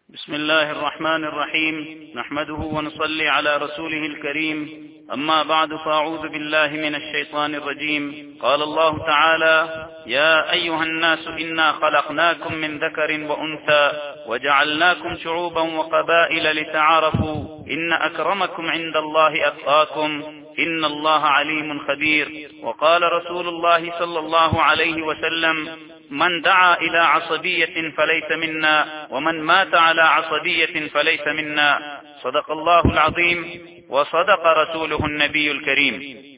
بسم الله الرحمن الرحيم نحمده ونصلي على رسوله الكريم أما بعد فأعوذ بالله من الشيطان الرجيم قال الله تعالى يا أيها الناس إنا خلقناكم من ذكر وأنثى وجعلناكم شعوبا وقبائل لتعارفوا إن أكرمكم عند الله أتقاكم إن الله عليم خبير وقال رسول الله صلى الله عليه وسلم من دعا إلى عصبية فليس منا ومن مات على عصبية فليس منا صدق الله العظيم وصدق رسوله النبی الکریم۔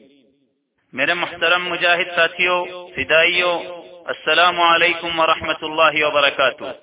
میرے محترم مجاہد ساتھیوں، فدائیوں، السلام علیکم ورحمۃ اللہ وبرکاتہ۔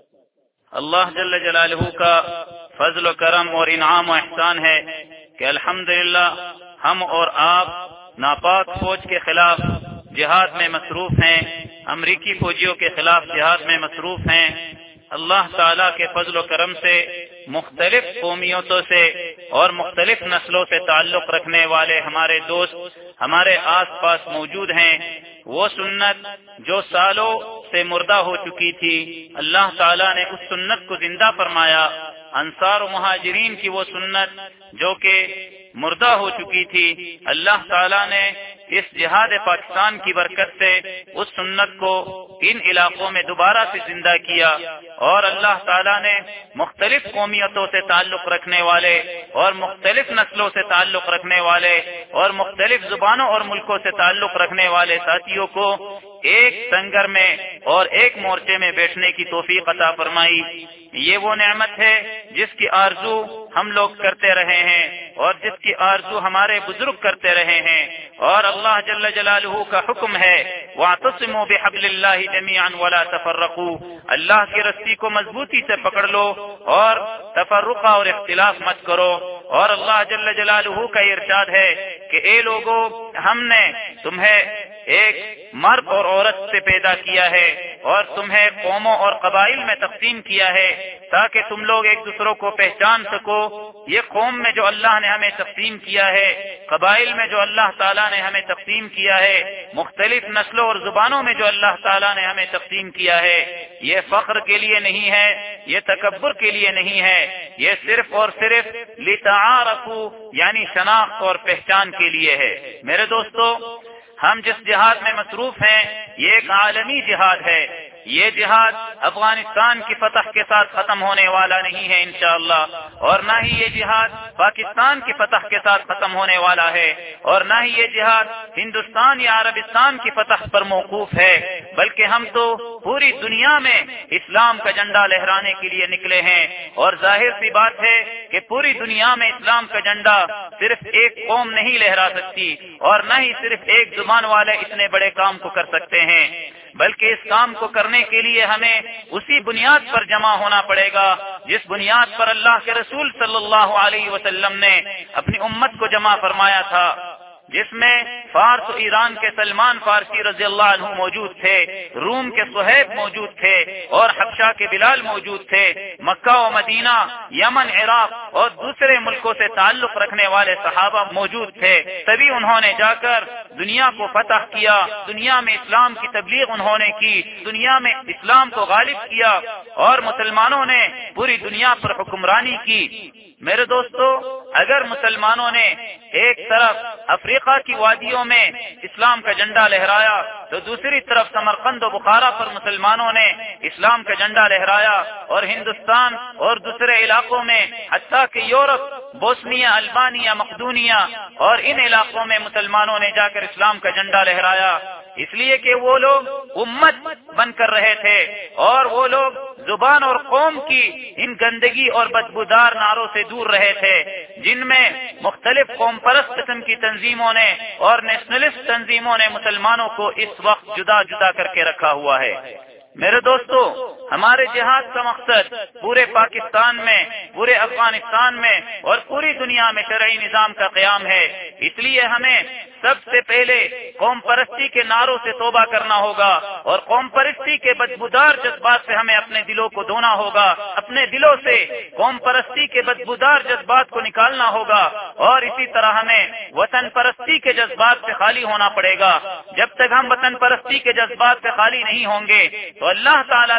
اللہ جل جلالہ کا فضل و کرم اور انعام و احسان ہے کہ الحمدللہ ہم اور آپ ناپاک فوج کے خلاف جہاد میں مصروف ہیں، امریکی فوجیوں کے خلاف جہاد میں مصروف ہیں۔ اللہ تعالیٰ کے فضل و کرم سے مختلف قومیتوں سے اور مختلف نسلوں سے تعلق رکھنے والے ہمارے دوست ہمارے آس پاس موجود ہیں۔ وہ سنت جو سالوں سے مردہ ہو چکی تھی، اللہ تعالیٰ نے اس سنت کو زندہ فرمایا۔ انصار و مہاجرین کی وہ سنت جو کہ مردہ ہو چکی تھی، اللہ تعالیٰ نے اس جہاد پاکستان کی برکت سے اس سنت کو ان علاقوں میں دوبارہ سے زندہ کیا، اور اللہ تعالیٰ نے مختلف قومیتوں سے تعلق رکھنے والے اور مختلف نسلوں سے تعلق رکھنے والے اور مختلف زبانوں اور ملکوں سے تعلق رکھنے والے ساتھیوں کو ایک سنگر میں اور ایک مورچے میں بیٹھنے کی توفیق عطا فرمائی۔ یہ وہ نعمت ہے جس کی آرزو ہم لوگ کرتے رہے ہیں اور جس کی آرزو ہمارے بزرگ کرتے رہے ہیں، اور اللہ جل جلالہ کا حکم ہے وَاعْتَصِمُوا بِحَبْلِ اللَّهِ جَمِيعًا وَلَا تَفَرَّقُوا، اللہ کی رسی کو مضبوطی سے پکڑ لو اور تفرقہ اور اختلاف مت کرو۔ اور اللہ جل جلالہ کا ارشاد ہے کہ اے لوگو، ہم نے تمہیں ایک مرد اور عورت سے پیدا کیا ہے اور تمہیں قوموں اور قبائل میں تقسیم کیا ہے تاکہ تم لوگ ایک دوسروں کو پہچان سکو۔ یہ قوم میں جو اللہ نے ہمیں تقسیم کیا ہے، قبائل میں جو اللہ تعالیٰ نے ہمیں تقسیم کیا ہے، مختلف نسلوں اور زبانوں میں جو اللہ تعالیٰ نے ہمیں تقسیم کیا ہے، یہ فخر کے لیے نہیں ہے، یہ تکبر کے لیے نہیں ہے، یہ صرف اور صرف لتعارفوا یعنی شناخت اور پہچان کے لیے ہے۔ میرے دوستو، ہم جس جہاد میں مصروف ہیں یہ ایک عالمی جہاد ہے۔ یہ جہاد افغانستان کی فتح کے ساتھ ختم ہونے والا نہیں ہے انشاءاللہ، اور نہ ہی یہ جہاد پاکستان کی فتح کے ساتھ ختم ہونے والا ہے، اور نہ ہی یہ جہاد ہندوستان یا عربستان کی فتح پر موقوف ہے، بلکہ ہم تو پوری دنیا میں اسلام کا جھنڈا لہرانے کے لیے نکلے ہیں۔ اور ظاہر سی بات ہے کہ پوری دنیا میں اسلام کا جھنڈا صرف ایک قوم نہیں لہرا سکتی، اور نہ ہی صرف ایک زبان والے اتنے بڑے کام کو کر سکتے ہیں، بلکہ اس کام کو کرنے کے لیے ہمیں اسی بنیاد پر جمع ہونا پڑے گا جس بنیاد پر اللہ کے رسول صلی اللہ علیہ وسلم نے اپنی امت کو جمع فرمایا تھا، جس میں فارس و ایران کے سلمان فارسی رضی اللہ عنہ موجود تھے، روم کے صہیب موجود تھے، اور حبشہ کے بلال موجود تھے، مکہ و مدینہ، یمن، عراق اور دوسرے ملکوں سے تعلق رکھنے والے صحابہ موجود تھے۔ تبھی انہوں نے جا کر دنیا کو فتح کیا، دنیا میں اسلام کی تبلیغ انہوں نے کی، دنیا میں اسلام کو غالب کیا، اور مسلمانوں نے پوری دنیا پر حکمرانی کی۔ میرے دوستو، اگر مسلمانوں نے ایک طرف افریقہ کی وادیوں میں اسلام کا جھنڈا لہرایا تو دوسری طرف سمرقند و بخارا پر مسلمانوں نے اسلام کا جھنڈا لہرایا، اور ہندوستان اور دوسرے علاقوں میں حتیٰ کہ یورپ، بوسنیا، البانیہ، مقدونیہ اور ان علاقوں میں مسلمانوں نے جا کر اسلام کا جھنڈا لہرایا، اس لیے کہ وہ لوگ امت بن کر رہے تھے، اور وہ لوگ زبان اور قوم کی ان گندگی اور بدبودار نعروں سے دور رہے تھے جن میں مختلف قوم پرست قسم کی تنظیموں نے اور نیشنلسٹ تنظیموں نے مسلمانوں کو اس وقت جدا جدا کر کے رکھا ہوا ہے۔ میرے دوستو، ہمارے جہاد کا مقصد پورے پاکستان میں، پورے افغانستان میں اور پوری دنیا میں شرعی نظام کا قیام ہے۔ اس لیے ہمیں سب سے پہلے قوم پرستی کے نعروں سے توبہ کرنا ہوگا، اور قوم پرستی کے بدبودار جذبات سے ہمیں اپنے دلوں کو دھونا ہوگا، اپنے دلوں سے قوم پرستی کے بدبودار جذبات کو نکالنا ہوگا، اور اسی طرح ہمیں وطن پرستی کے جذبات سے خالی ہونا پڑے گا۔ جب تک ہم وطن پرستی کے جذبات سے خالی نہیں ہوں گے تو اللہ تعالیٰ بھی ہمیں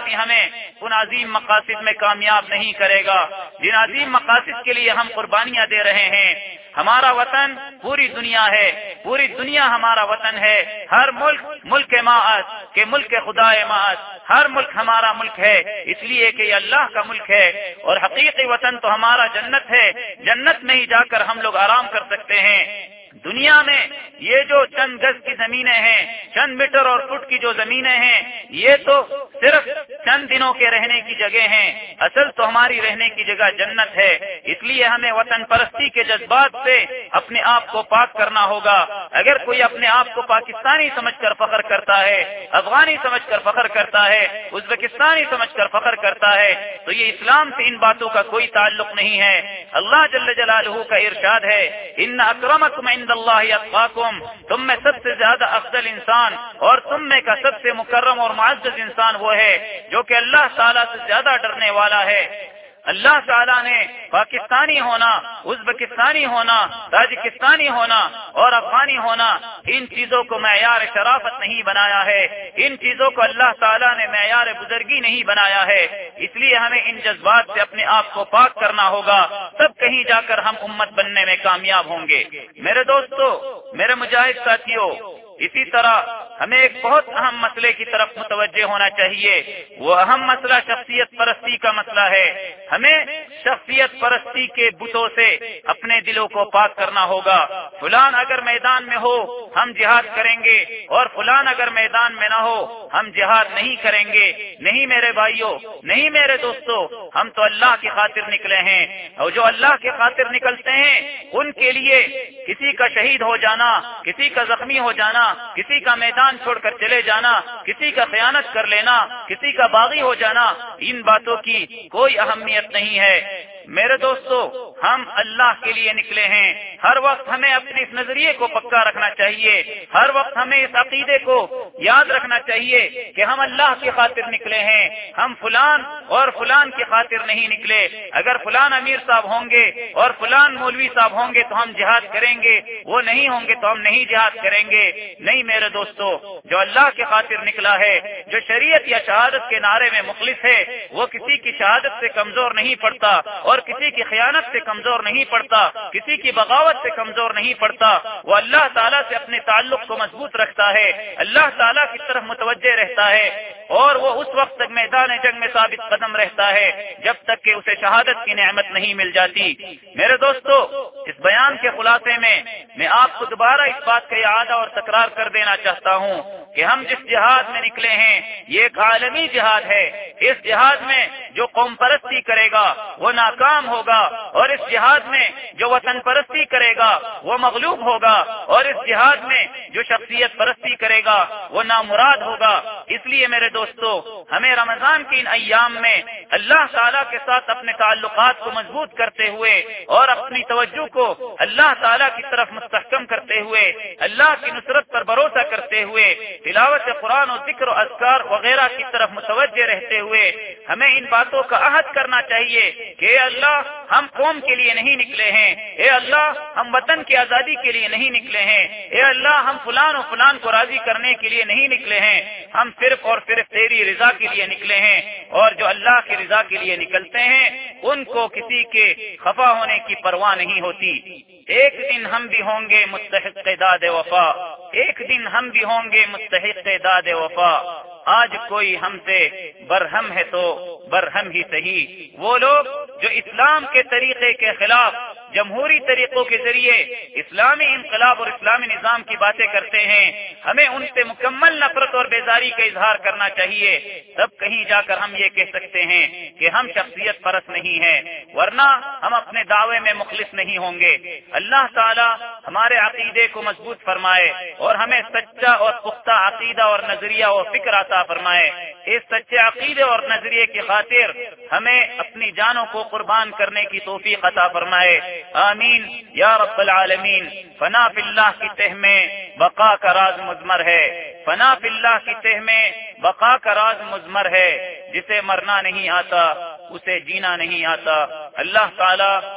ہمیں ان عظیم مقاصد میں کامیاب نہیں کرے گا جن عظیم مقاصد کے لیے ہم قربانیاں دے رہے ہیں۔ ہمارا وطن پوری دنیا ہے، پوری دنیا ہمارا وطن ہے۔ ہر ملک ملک ماعز کہ ملک خدا ماعز، ہر ملک ہمارا ملک ہے اس لیے کہ یہ اللہ کا ملک ہے، اور حقیقی وطن تو ہمارا جنت ہے۔ جنت میں ہی جا کر ہم لوگ آرام کر سکتے ہیں۔ دنیا میں یہ جو چند گز کی زمینیں ہیں، چند میٹر اور فٹ کی جو زمینیں ہیں، یہ تو صرف چند دنوں کے رہنے کی جگہ ہیں، اصل تو ہماری رہنے کی جگہ جنت ہے۔ اس لیے ہمیں وطن پرستی کے جذبات سے اپنے آپ کو پاک کرنا ہوگا۔ اگر کوئی اپنے آپ کو پاکستانی سمجھ کر فخر کرتا ہے، افغانی سمجھ کر فخر کرتا ہے، ازبکستانی سمجھ کر فخر کرتا ہے، تو یہ اسلام سے ان باتوں کا کوئی تعلق نہیں ہے۔ اللہ جل جلالہ کا ارشاد ہے، ان اکرمکم عند اللہ اتقاکم، تم میں سب سے زیادہ افضل انسان اور تم میں کا سب سے مکرم اور معزز انسان وہ ہے جو کہ اللہ تعالیٰ سے زیادہ ڈرنے والا ہے۔ اللہ تعالیٰ نے پاکستانی ہونا، ازبکستانی ہونا، تاجکستانی ہونا اور افغانی ہونا، ان چیزوں کو معیار شرافت نہیں بنایا ہے، ان چیزوں کو اللہ تعالیٰ نے معیار بزرگی نہیں بنایا ہے۔ اس لیے ہمیں ان جذبات سے اپنے آپ کو پاک کرنا ہوگا، تب کہیں جا کر ہم امت بننے میں کامیاب ہوں گے۔ میرے دوستو، میرے مجاہد ساتھیوں، اسی طرح ہمیں ایک بہت اہم مسئلے کی طرف متوجہ ہونا چاہیے۔ وہ اہم مسئلہ شخصیت پرستی کا مسئلہ ہے۔ ہمیں شخصیت پرستی کے بتوں سے اپنے دلوں کو پاک کرنا ہوگا۔ فلان اگر میدان میں ہو ہم جہاد کریں گے، اور فلان اگر میدان میں نہ ہو ہم جہاد نہیں کریں گے۔ نہیں میرے بھائیوں، نہیں میرے دوستو، ہم تو اللہ کی خاطر نکلے ہیں، اور جو اللہ کی خاطر نکلتے ہیں ان کے لیے کسی کا شہید ہو جانا، کسی کا زخمی ہو جانا، کسی کا میدان چھوڑ کر چلے جانا، کسی کا خیانت کر لینا، کسی کا باغی ہو جانا، ان باتوں کی کوئی اہمیت نہیں ہے۔ میرے دوستو، ہم اللہ کے لیے نکلے ہیں۔ ہر وقت ہمیں اپنے اس نظریے کو پکا رکھنا چاہیے، ہر وقت ہمیں اس عقیدے کو یاد رکھنا چاہیے کہ ہم اللہ کی خاطر نکلے ہیں، ہم فلان اور فلان کی خاطر نہیں نکلے۔ اگر فلان امیر صاحب ہوں گے اور فلان مولوی صاحب ہوں گے تو ہم جہاد کریں گے، وہ نہیں ہوں گے تو ہم نہیں جہاد کریں گے۔ نہیں میرے دوستو، جو اللہ کی خاطر نکلا ہے، جو شریعت یا شہادت کے نعرے میں مخلص ہے، وہ کسی کی شہادت سے کمزور نہیں پڑتا، اور کسی کی خیانت سے کمزور نہیں پڑتا، کسی کی بغاوت سے کمزور نہیں پڑتا۔ وہ اللہ تعالیٰ سے اپنے تعلق کو مضبوط رکھتا ہے، اللہ تعالیٰ کی طرف متوجہ رہتا ہے، اور وہ اس وقت تک میدان جنگ میں ثابت قدم رہتا ہے جب تک کہ اسے شہادت کی نعمت نہیں مل جاتی۔ میرے دوستو، اس بیان کے خلاصے میں میں آپ کو دوبارہ اس بات کا اعادہ اور تکرار کر دینا چاہتا ہوں کہ ہم جس جہاد میں نکلے ہیں یہ ایک عالمی جہاد ہے۔ اس جہاد میں جو قوم پرستی کرے گا وہ ناکام ہوگا، اور اس جہاد میں جو وطن پرستی کرے گا وہ مغلوب ہوگا، اور اس جہاد میں جو شخصیت پرستی کرے گا وہ نامراد ہوگا۔ اس لیے میرے دوستو، ہمیں رمضان کے ان ایام میں اللہ تعالیٰ کے ساتھ اپنے تعلقات کو مضبوط کرتے ہوئے اور اپنی توجہ کو اللہ تعالیٰ کی طرف مستحکم کرتے ہوئے، اللہ کی نصرت پر بھروسہ کرتے ہوئے، تلاوت قرآن و ذکر و اذکار وغیرہ کی طرف متوجہ رہتے ہوئے ہمیں ان باتوں کا عہد کرنا چاہیے کہ اے اللہ، ہم قوم کے لیے نہیں نکلے ہیں، اے اللہ ہم وطن کی آزادی کے لیے نہیں نکلے ہیں، اے اللہ ہم فلان و فلان کو راضی کرنے کے لیے نہیں نکلے ہیں، ہم صرف اور صرف تیری رضا کے لیے نکلے ہیں۔ اور جو اللہ کی رضا کے لیے نکلتے ہیں ان کو کسی کے خفا ہونے کی پرواہ نہیں ہوتی۔ ایک دن ہم بھی ہوں گے مستحق داد وفا، ایک دن ہم بھی ہوں گے مستحق داد وفا۔ آج کوئی ہم سے برہم ہے تو برہم ہی صحیح۔ وہ لوگ جو اسلام کے طریقے کے خلاف جمہوری طریقوں کے ذریعے اسلامی انقلاب اور اسلامی نظام کی باتیں کرتے ہیں، ہمیں ان سے مکمل نفرت اور بیزاری کا اظہار کرنا چاہیے، تب کہیں جا کر ہم یہ کہہ سکتے ہیں کہ ہم شخصیت پرست نہیں ہیں، ورنہ ہم اپنے دعوے میں مخلص نہیں ہوں گے۔ اللہ تعالی ہمارے عقیدے کو مضبوط فرمائے اور ہمیں سچا اور پختہ عقیدہ اور نظریہ اور فکر عطا فرمائے۔ اس سچے عقیدے اور نظریے کی خاطر ہمیں اپنی جانوں کو قربان کرنے کی توفیق عطا فرمائے۔ آمین یا رب العالمین۔ فنا فی اللہ کی تہ میں بقا کا راز مضمر ہے، فنا فی اللہ کی تہ میں بقا کا راز مضمر ہے، جسے مرنا نہیں آتا اسے جینا نہیں آتا۔ اللہ تعالی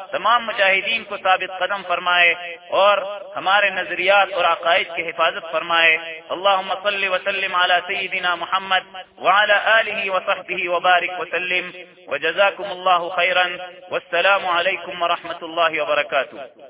تمام مجاہدین کو ثابت قدم فرمائے اور ہمارے نظریات اور عقائد کی حفاظت فرمائے. اللهم صل وسلم على سيدنا محمد وعلى آله وصحبه وبارك وسلم وجزاكم الله خيرا والسلام عليكم ورحمة الله وبركاته.